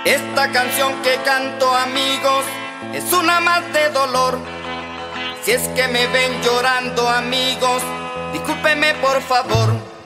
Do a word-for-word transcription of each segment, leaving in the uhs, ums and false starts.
Esta canción que canto, amigos, es una más de dolor. Si es que me ven llorando, amigos, discúlpeme por favor.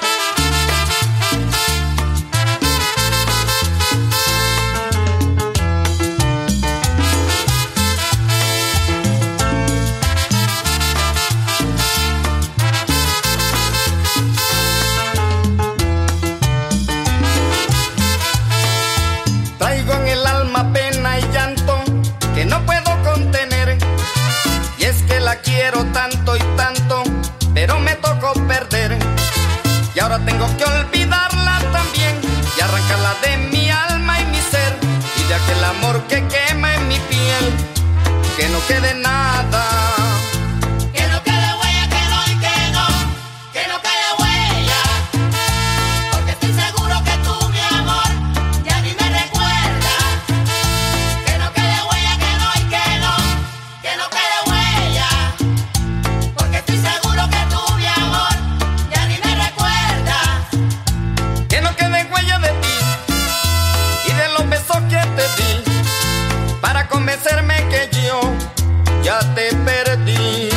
Traigo en el alma pena y llanto que no puedo contener. Y es que la quiero tanto y tanto, pero me tocó perder. Y ahora tengo que olvidarla también y arrancarla de mi alma y mi ser. Y de aquel amor que quema en mi piel, que no quede nada. Que no quede huella, que no y que no, que no quede huella. Porque estoy seguro que tú, mi amor, ya ni me recuerdas. Que no quede huella, que no y que no, que no quede huella. Porque estoy seguro que tú, mi amor, ya ni me recuerdas. Que no quede huella de ti y de los besos que te di, para convencerme que yo ya te perdí.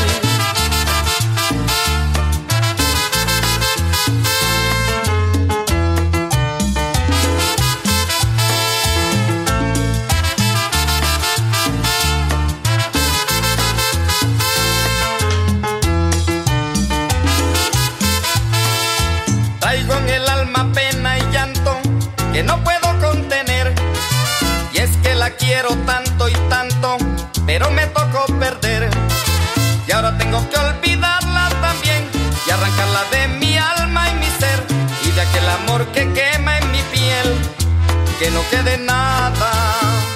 Traigo en el alma pena y llanto que no puedo contener. Y es que la quiero tanto y tanto, pero me tocó perder. Y ahora tengo que olvidarla también y arrancarla de mi alma y mi ser. Y de aquel amor que quema en mi piel, que no quede nada.